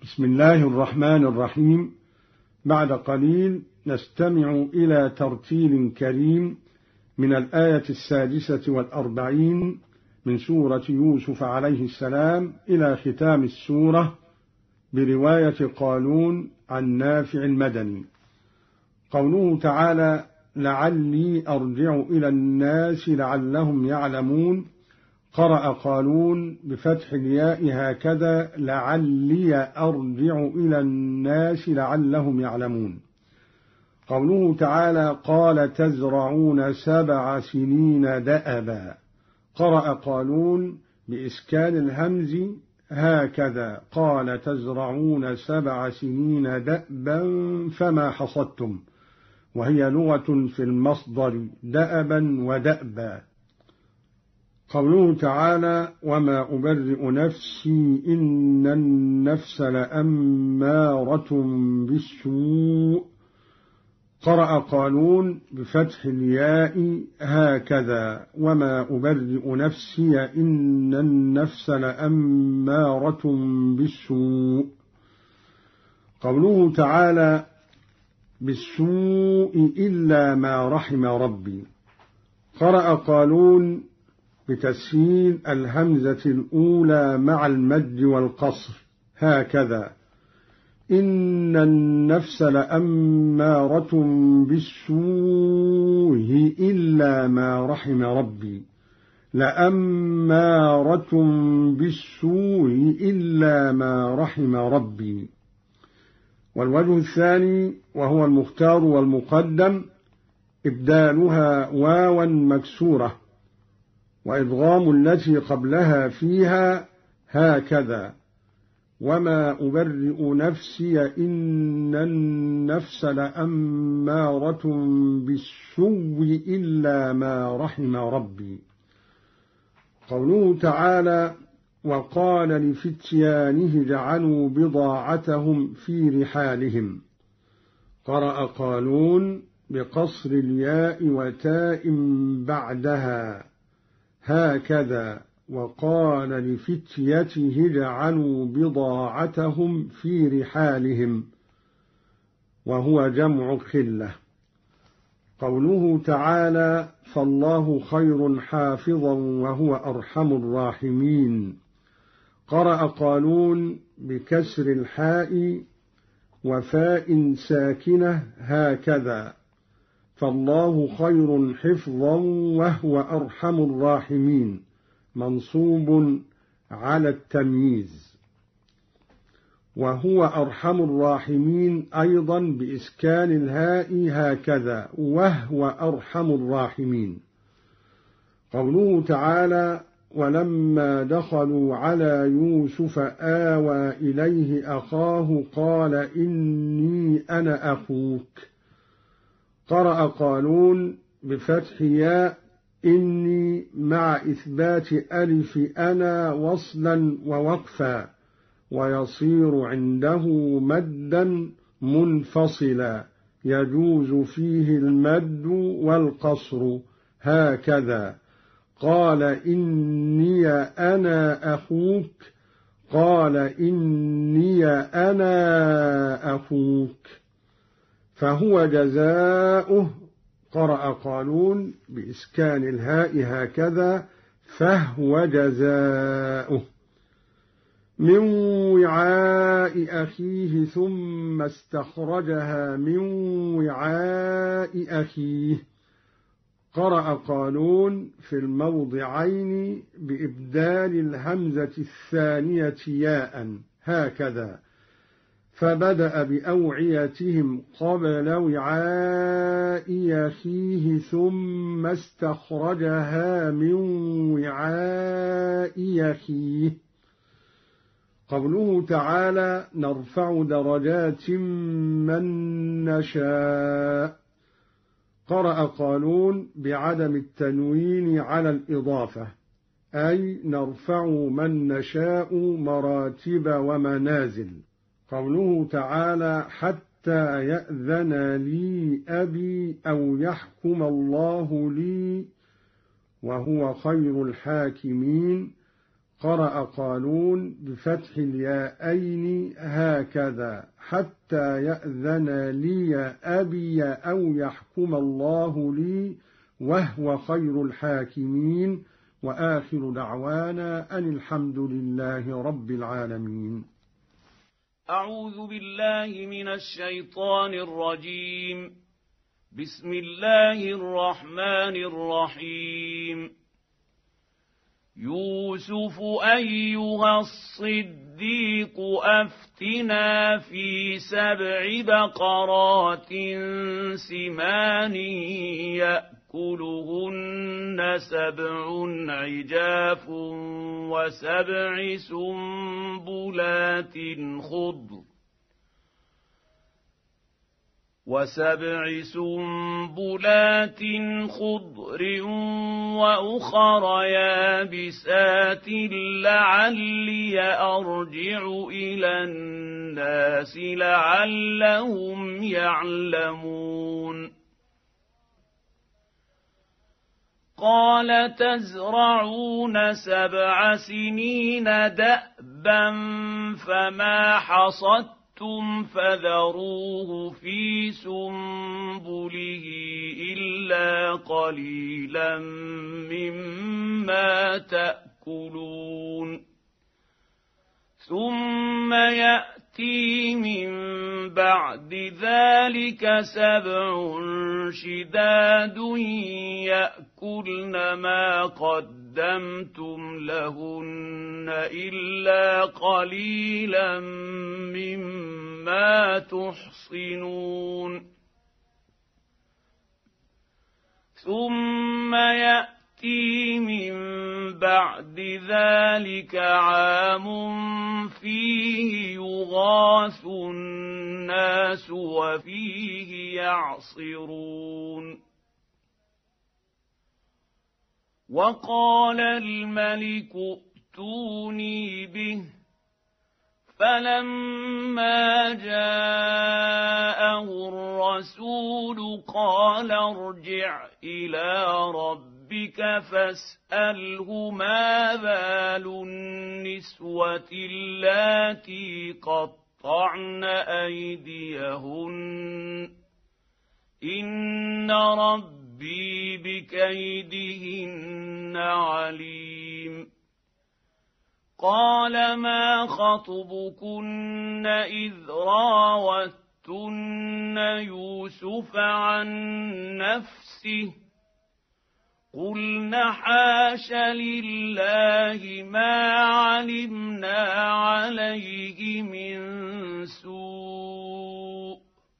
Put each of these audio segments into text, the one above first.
بسم الله الرحمن الرحيم. بعد قليل نستمع إلى ترتيل كريم من الآية 46 من سورة يوسف عليه السلام إلى ختام السورة برواية قالون عن نافع المدني. قوله تعالى: لعلي أرجع إلى الناس لعلهم يعلمون. قرأ قالون بفتح الياء هكذا: لعلي أرجع إلى الناس لعلهم يعلمون. قوله تعالى: قال تزرعون 7 سنين دأبا. قرأ قالون بإسكان الهمز هكذا: قال تزرعون 7 سنين دأبا فما حصدتم، وهي لغة في المصدر دأبا ودأبا. قوله تعالى: وما أبرئ نفسي إن النفس لأمارة بالسوء. قرأ قالون بفتح الياء هكذا: وما أبرئ نفسي إن النفس لأمارة بالسوء. قوله تعالى: بالسوء إلا ما رحم ربي. قرأ قالون بتسهيل الهمزة الأولى مع المد والقصر هكذا: إن النفس لأمارة بالسوء إلا ما رحم ربي. لأمارة بالسوء إلا ما رحم ربي. والوجه الثاني وهو المختار والمقدم إبدالها واوا مكسورة وإدغام التي قبلها فيها هكذا: وما أبرئ نفسي إن النفس لأمارة بالسوء إلا ما رحم ربي. قوله تعالى: وقال لفتيانه اجعلوا بضاعتهم في رحالهم. قرأ قالون بقصر الياء وتاء بعدها هكذا: وقال لفتيته اجعلوا بضاعتهم في رحالهم، وهو جمع خلة. قوله تعالى: فالله خير حافظا وهو أرحم الراحمين. قرأ قالون بكسر الحاء وفاء ساكنة هكذا: فالله خير حفظا وهو أرحم الراحمين، منصوب على التمييز. وهو أرحم الراحمين أيضا بإسكان الهاء هكذا: وهو أرحم الراحمين. قوله تعالى: ولما دخلوا على يوسف آوى إليه أخاه قال إني أنا أخوك. قرأ قالون بفتح ياء إني مع إثبات ألف أنا وصلا ووقفا، ويصير عنده مدا منفصلا يجوز فيه المد والقصر هكذا: قال إني أنا أخوك. قال إني أنا أخوك، فهو جزاؤه. قرأ قالون بإسكان الهاء هكذا: فهو جزاؤه. من وعاء أخيه ثم استخرجها من وعاء أخيه. قرأ قالون في الموضعين بإبدال الهمزة الثانية ياء هكذا: فبدأ بأوعيتهم قبل وعاء أخيه ثم استخرجها من وعاء أخيه. قوله تعالى: نرفع درجات من نشاء. قرأ قالون بعدم التنوين على الإضافة، أي نرفع من نشاء مراتب ومنازل. قوله تعالى: حتى يأذن لي أبي أو يحكم الله لي وهو خير الحاكمين. قرأ قالون بفتح الياءين هكذا: حتى يأذن لي أبي أو يحكم الله لي وهو خير الحاكمين. وآخر دعوانا أن الحمد لله رب العالمين. أعوذ بالله من الشيطان الرجيم. بسم الله الرحمن الرحيم. يوسف أيها الصديق أفتنا في 7 بقرات سمان يأكلهن 7 عجاف و7 سنبلات خضر وأخر يابسات لعلي أرجع إلى الناس لعلهم يعلمون. قال تزرعون 7 سنين دأبا فما حصدتم فذروه في سنبله إلا قليلا مما تأكلون. ثم يأتي من بعد ذلك 7 شداد يأكلن ما قدمتم لهن إلا قليلا مما تحصنون. ثم يأتي من بعد ذلك عام فيه يغاث الناس وفيه يعصرون. وقال الملك ائتوني به. فلما جاءه الرسول قال ارجع إلى ربك فاسأله ما بال النسوة اللاتي قطعن أيديهن إن ربي بكيدهن عليم. قال ما خطبكن إذ راوتن يوسف عن نفسه قلن حاش لله ما علمنا عليه من سوء.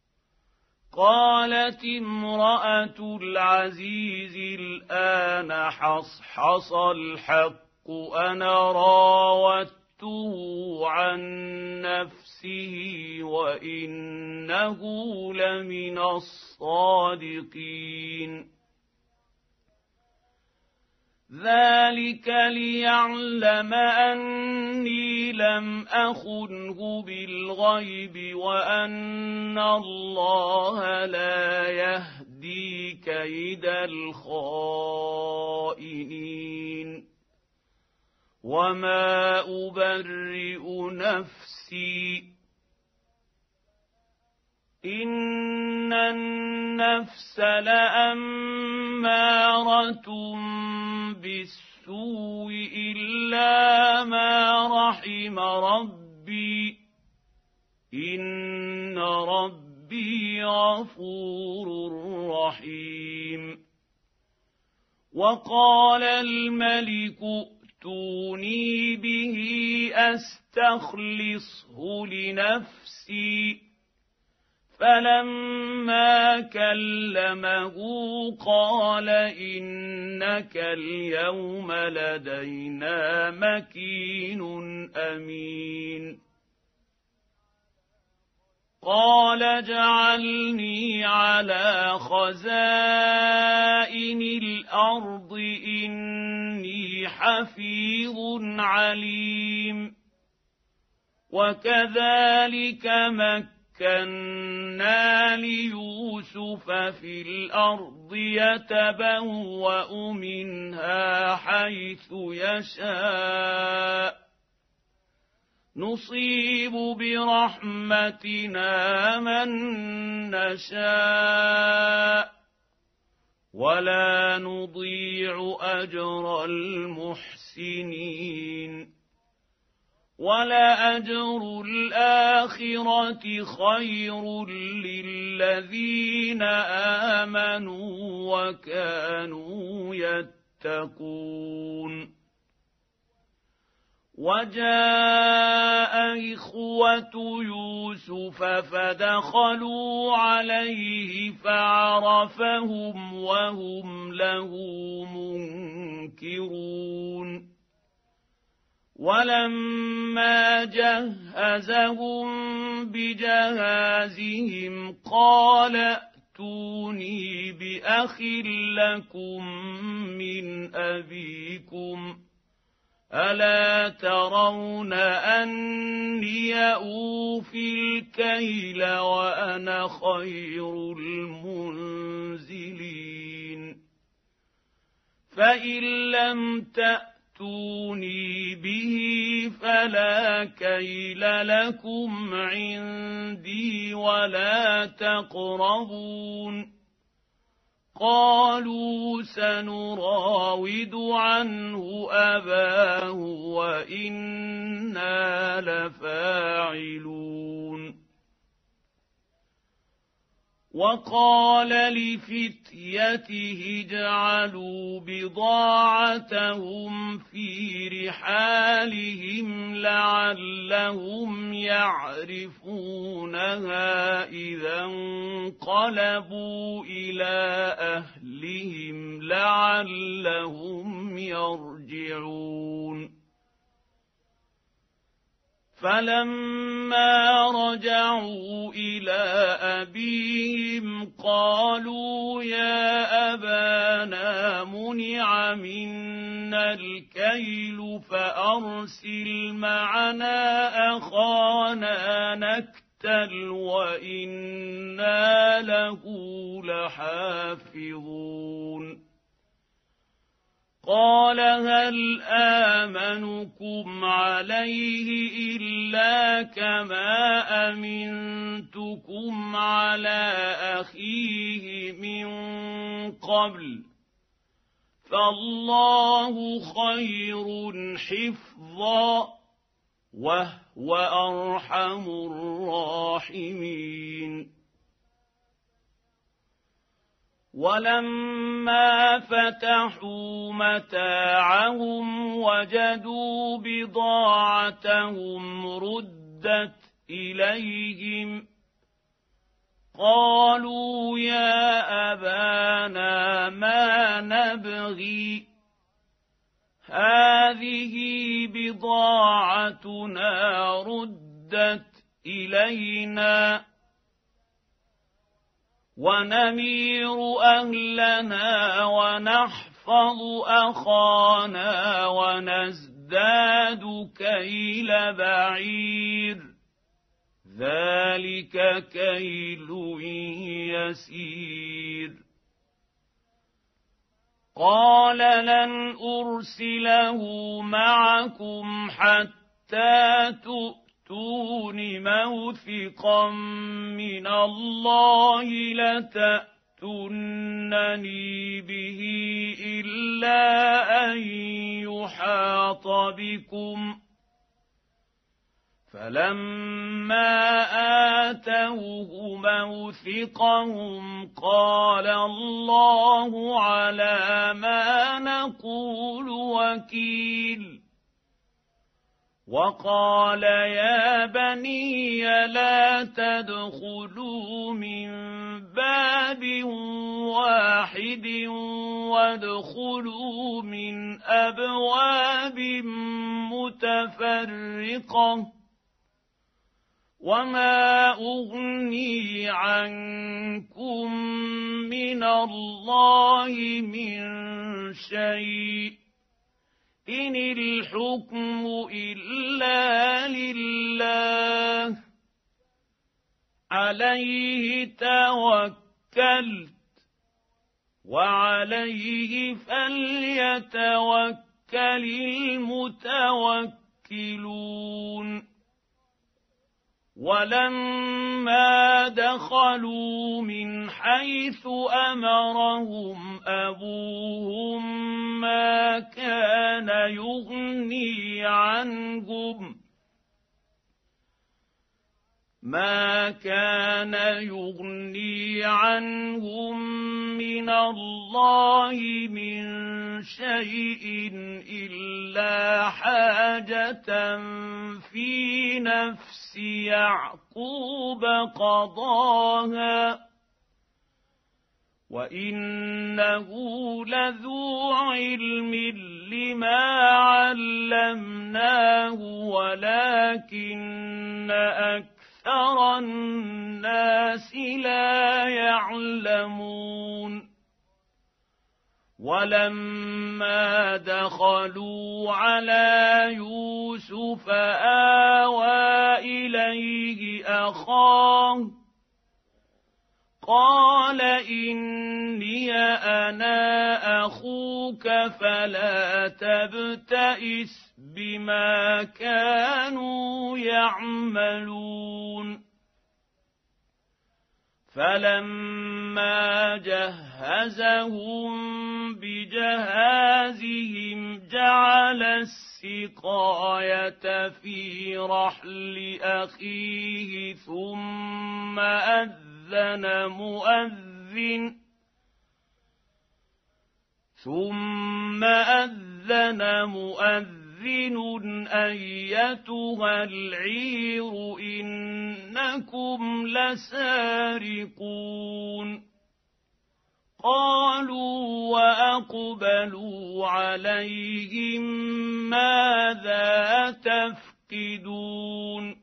قالت امرأة العزيز الآن حصحص الحق أنا راودته عن نفسه وإنه لمن الصادقين. ذلك ليعلم أني لم أخنه بالغيب وأن الله لا يهدي كيد الخائنين. وما أبرئ نفسي إن النفس لأمارة بالسوء إلا ما رحم ربي إن ربي غفور رحيم. وقال الملك ائتوني به أستخلصه لنفسي. فلما كلمه قال إنك اليوم لدينا مكين أمين. قال اجعلني على خزائن الأرض إني حفيظ عليم. وكذلك مكنا ليوسف في الأرض يتبوأ منها حيث يشاء نصيب برحمتنا من نشاء ولا نضيع أجر المحسنين ولأجر الآخرة خير للذين آمنوا وكانوا يتقون وجاء إخوة يوسف فدخلوا عليه فعرفهم وهم له منكرون ولما جهزهم بجهازهم قال ائتوني بأخ لكم من أبيكم ألا ترون أني أوفي الكيل وأنا خير المنزلين فإن لم تأتوني به فلا كيل لكم عندي ولا تقربون قالوا سنراود عنه أباه وإنا لفاعلون وقال لفتيته اجعلوا بضاعتهم في رحالهم لعلهم يعرفونها إذا انقلبوا إلى أهلهم لعلهم يرجعون فلما رجعوا إلى أبيهم قالوا يا أبانا منع منا الكيل فأرسل معنا أخانا نكتل وإنا له لحافظون قال هل آمنكم عليه إلا كما أمنتكم على أخيه من قبل فالله خير حفظا وهو أرحم الراحمين ولما فتحوا متاعهم وجدوا بضاعتهم ردت إليهم قالوا يا أبانا ما نبغي هذه بضاعتنا ردت إلينا ونمير أهلنا ونحفظ أخانا ونزداد كيل بعير ذلك كيل يسير قال لن أرسله معكم حتى تؤتون موثقا من الله لتأتونني به إلا أن يحاط بكم فلما آتوه موثقهم قال الله على ما نقول وكيل وقال يا بني لا تدخلوا من باب واحد وادخلوا من أبواب متفرقة وما أغني عنكم من الله من شيء إن الحكم إلا لله عليه توكلت وعليه فليتوكل المتوكلون ولما دخلوا من حيث أمرهم أبوهم ما كان يغني عنهم من الله من شيء إلا حاجة في نفس يعقوب قضاها وإنه لذو علم لما علمناه ولكن أكثر الناس لا يعلمون ولما دخلوا على يوسف آوى إليه أخاه قال إني أنا أخوك فلا تبتئس بما كانوا يعملون فلما جهزهم بجهازهم جعل السقاية في رحل أخيه ثم أذن مؤذن أيتها العير إنكم لسارقون قالوا وأقبلوا عليهم ماذا تفقدون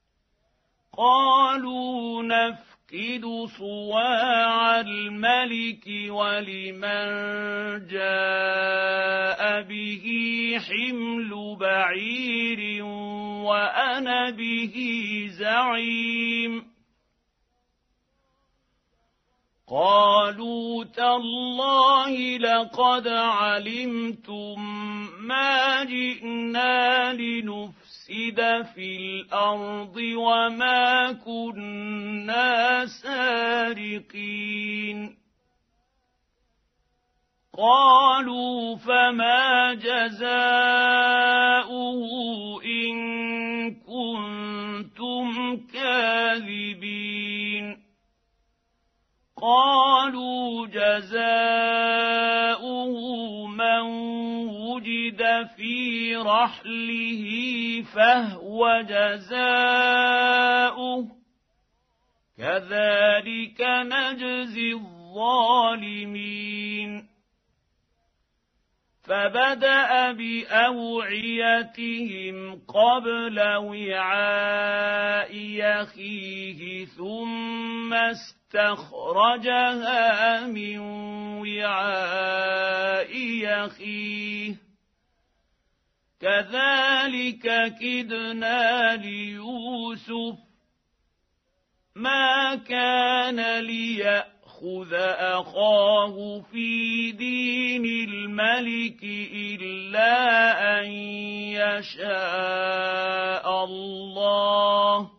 قالوا نفقد صواع الملك ولمن جاء به حمل بعير وأنا به زعيم قالوا تالله لقد علمتم ما جئنا لنفسد في الأرض وما كنا سارقين قالوا فما جزاؤه إن كنتم كاذبين قالوا جزاؤه من وجد في رحله فهو جزاؤه كذلك نجزي الظالمين فبدأ بأوعيتهم قبل وعاء أخيه ثم استخرجها من وعاء أخيه كذلك كدنا ليوسف ما كان ليأخذ أخاه في دين الملك إلا أن يشاء الله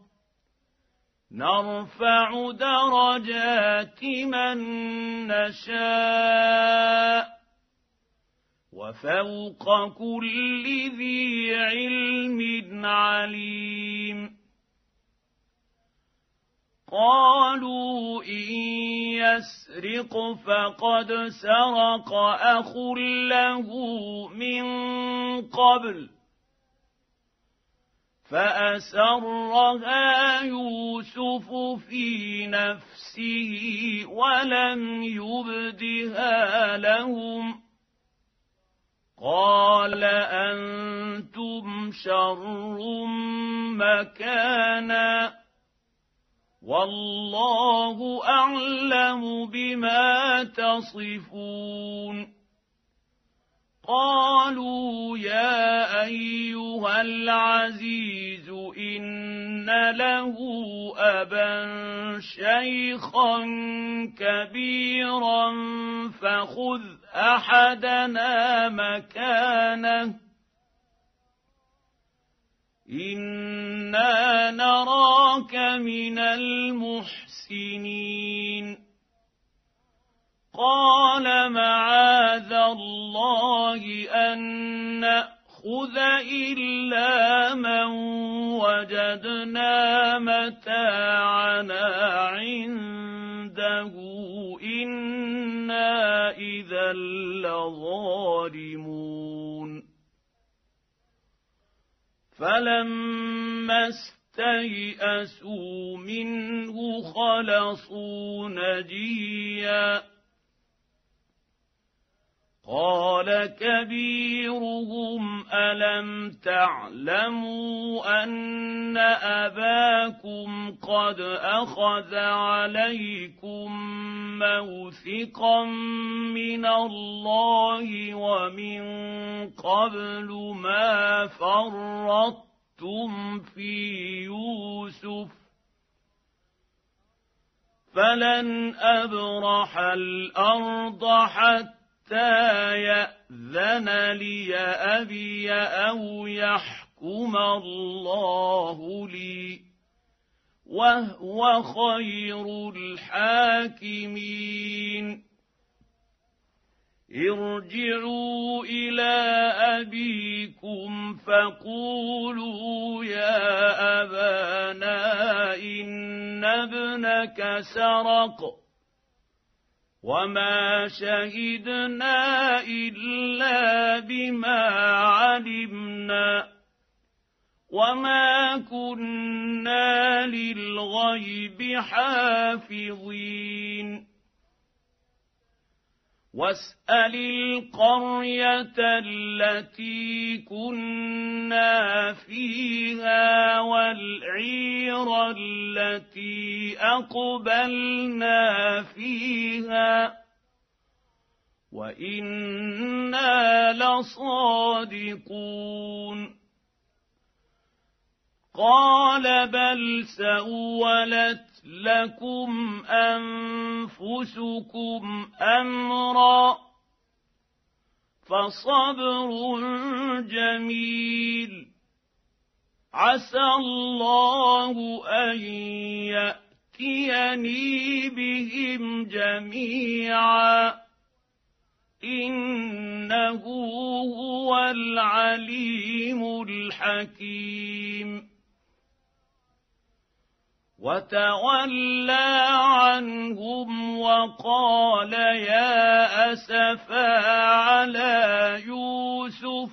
نرفع درجات من نشاء وفوق كل ذي علم عليم قالوا إن يسرق فقد سرق أخ له من قبل فأسرها يوسف في نفسه ولم يبدها لهم قال أنتم شر مكانا والله أعلم بما تصفون قالوا يا أيها العزيز إن له أبا شيخا كبيرا فخذ أحدنا مكانه إنا نراك من المحسنين قال معاذ الله أن نأخذ إلا من وجدنا متاعنا عنده إنا إذا لظالمون فلما استيئسوا منه خلصوا نجيا قال كبيرهم ألم تعلموا أن أباكم قد أخذ عليكم موثقا من الله ومن قبل ما فرطتم في يوسف فلن أبرح الأرض حتى يأذن لي أبي أو يحكم الله لي وهو خير الحاكمين ارجعوا إلى أبيكم فقولوا يا أبانا إن ابنك سرق وما شهدنا إلا بما علمنا وما كنا للغيب حافظين واسأل القرية التي كنا فيها والعير التي أقبلنا فيها وإنا لصادقون قال بل سولت لكم أنفسكم أمرا فصبر جميل عسى الله أن يأتيني بهم جميعا إنه هو العليم الحكيم وتولى عنهم وقال يا أسفا على يوسف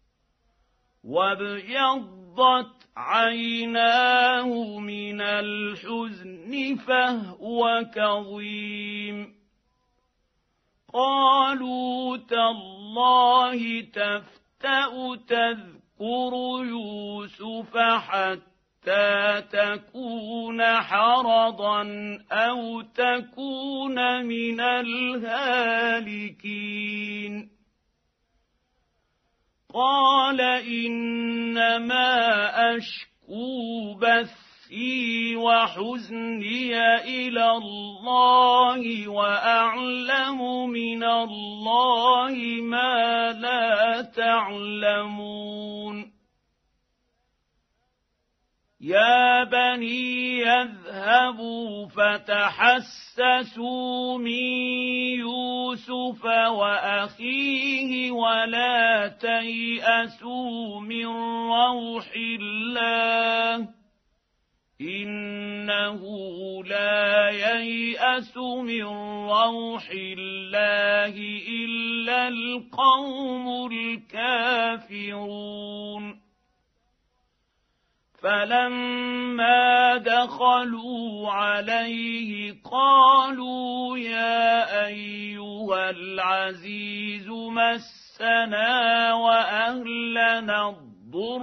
وابيضت عيناه من الحزن فهو كظيم قالوا تالله تفتأ تذكر يوسف حتى تكون حرضا أو تكون من الهالكين قال إنما أشكو بثي وحزني إلى الله وأعلم من الله ما لا تعلمون يا بني يذهبوا فتحسسوا من يوسف وأخيه ولا تيأسوا من روح الله إنه لا ييأس من روح الله إلا القوم الكافرون فلما دخلوا عليه قالوا يا أيها العزيز مسنا وأهلنا الضر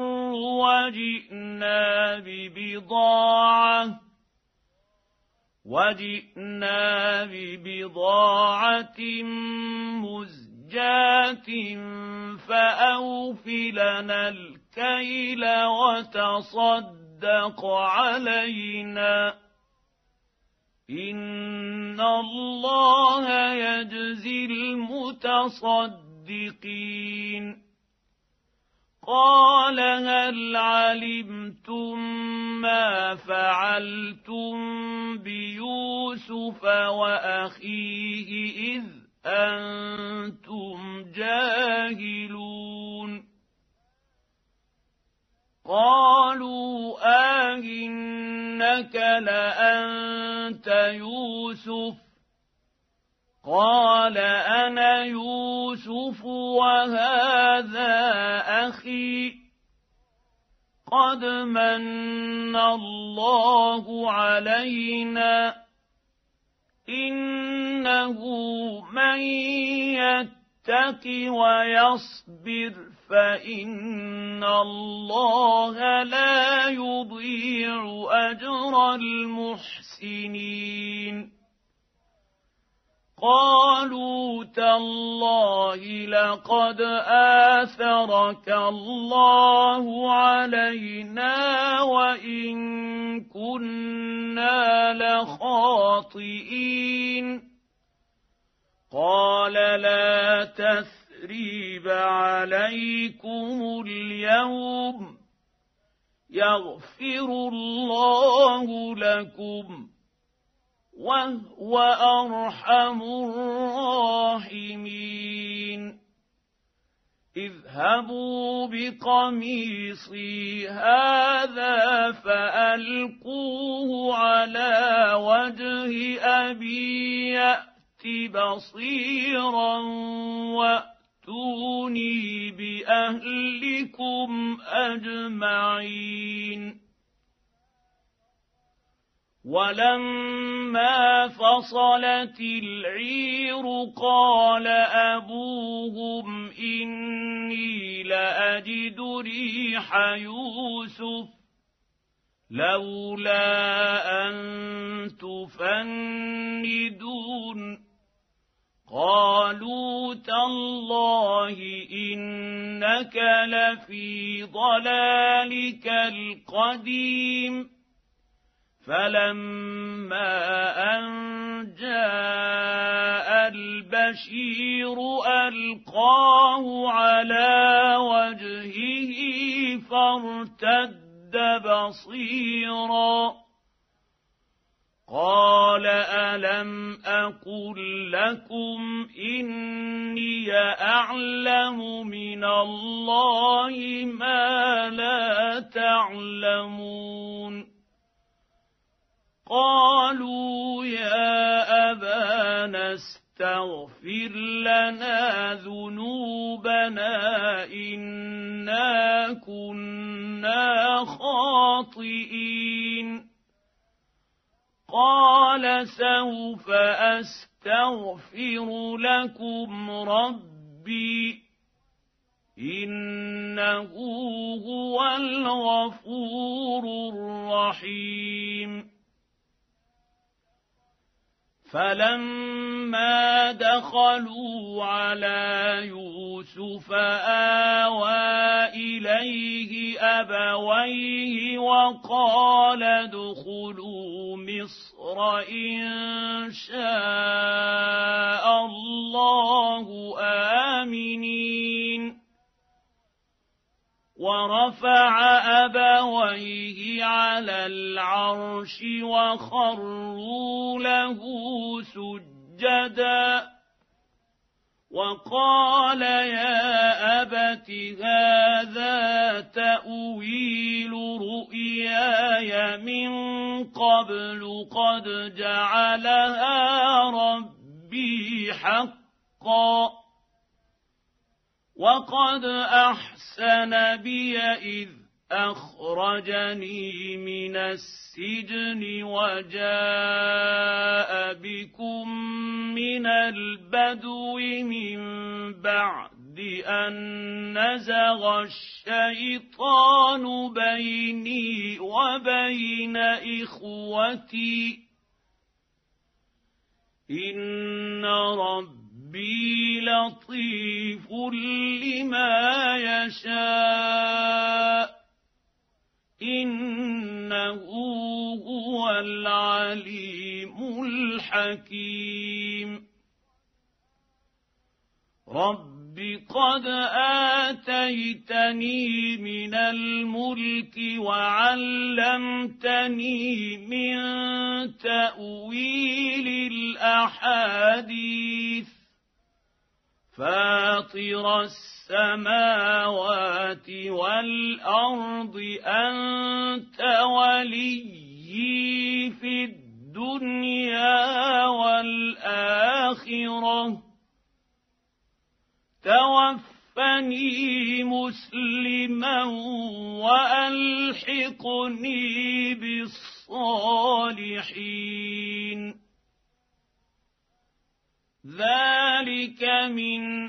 وجئنا ببضاعة مزجاة زوجات فأوف لنا الكيل وتصدق علينا إن الله يجزي المتصدقين قال هل علمتم ما فعلتم بيوسف وأخيه إذ أنتم جاهلون قالوا آئنك لأنت يوسف قال أنا يوسف وهذا أخي قد من الله علينا إنه من يتق ويصبر فإن الله لا يضيع أجر المحسنين قالوا تالله لقد آثرك الله علينا وإن كنا لخاطئين قال لا تثريب عليكم اليوم يغفر الله لكم وهو أرحم الراحمين اذهبوا بقميصي هذا فألقوه على وجه أبي يأت بصيرا وأتوني بأهلكم أجمعين ولما فصلت العير قال أبوهم إني لأجد ريح يوسف لولا أن تفندون قالوا تالله إنك لفي ضلالك القديم فلما أن جاء البشير ألقاه على وجهه فارتد بصيرا قال ألم أقل لكم إني أعلم من الله ما لا تعلمون قالوا يا أبانا استغفر لنا ذنوبنا إنا كنا خاطئين قال سوف أستغفر لكم ربي إنه هو الغفور الرحيم فلما دخلوا على يوسف آوى إليه أبويه وقال ادخلوا مصر إن شاء الله آمنين ورفع أبويه على العرش وخروا له سجدا وقال يا أبت هذا تأويل رؤياي من قبل قد جعلها ربي حقا وقد أحسن بي إذ أخرجني من السجن وجاء بكم من البدو من بعد أن نزغ الشيطان بيني وبين إخوتي إن ربي ربي لطيف لما يشاء إنه هو العليم الحكيم رب قد آتيتني من الملك وعلمتني من تأويل الأحاديث فاطر السماوات والأرض أنت وليي في الدنيا والآخرة توفني مسلما وألحقني بالصالحين ذلك من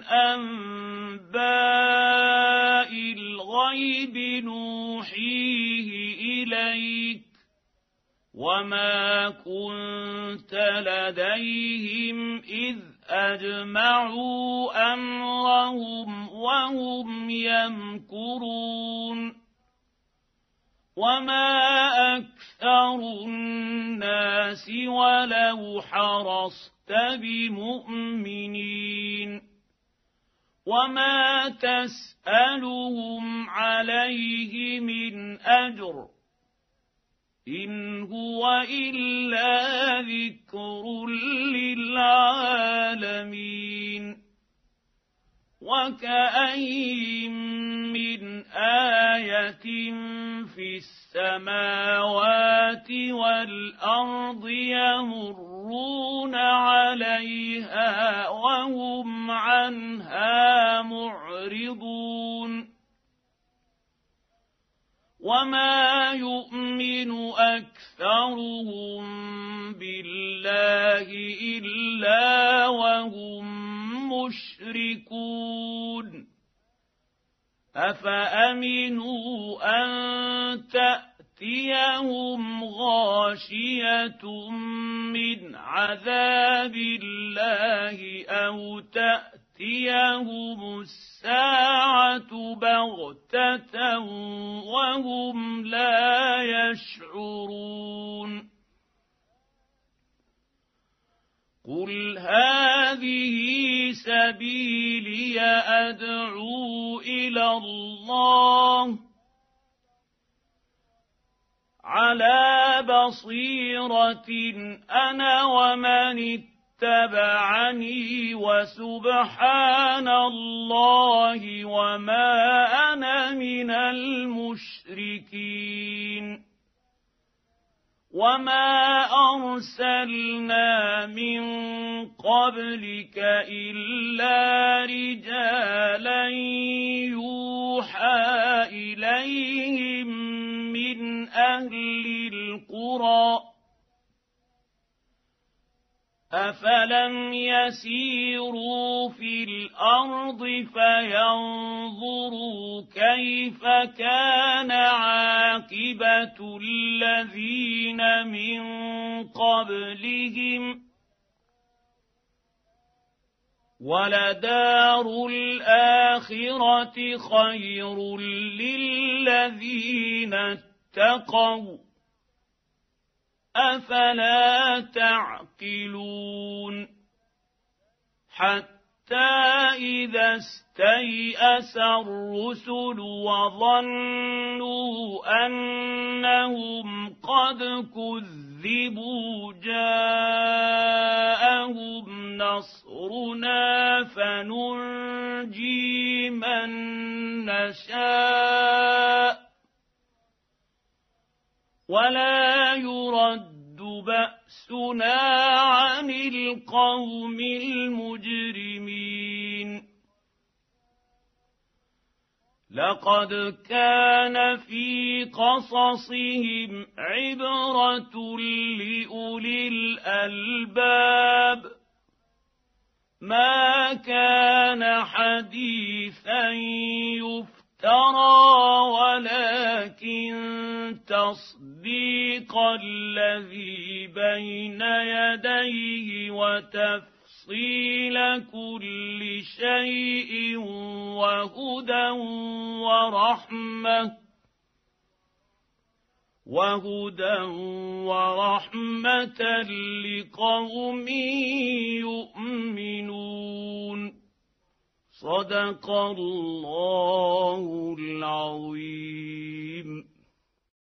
أنباء الغيب نوحيه إليك وما كنت لديهم إذ أجمعوا أمرهم وهم يمكرون وما أكثر الناس ولو حرصت بمؤمنين وما تسألهم عليه من أجر إن هو إلا ذكر للعالمين وكأين من آية في السماوات والأرض يمرون عليها وهم عنها معرضون وما يؤمن أكثرهم بالله إلا وهم مشركون أفأمنوا أن تأتيهم غاشية من عذاب الله أو تأتيهم الساعة بغتة وهم لا يشعرون قل هذه سبيلي أدعو إلى الله على بصيرة أنا ومن اتبعني وسبحان الله وما أنا من المشركين وما أرسلنا من قبلك إلا رجالا يوحى إليهم من أهل القرى أفلم يسيروا في الأرض فينظروا كيف كان عاقبة الذين من قبلهم ولدار الآخرة خير للذين اتقوا أفلا تعقلون حتى إذا استيأس الرسل وظنوا أنهم قد كذبوا جاءهم نصرنا فننجي من نشاء ولا يرد بأسنا عن القوم المجرمين لقد كان في قصصهم عبرة لأولي الألباب ما كان حديثا يفترى ولكن تصديق الذي بين يديه وتفصيل تفصيل كل شيء وهدى ورحمة لقوم يؤمنون. صدق الله العظيم.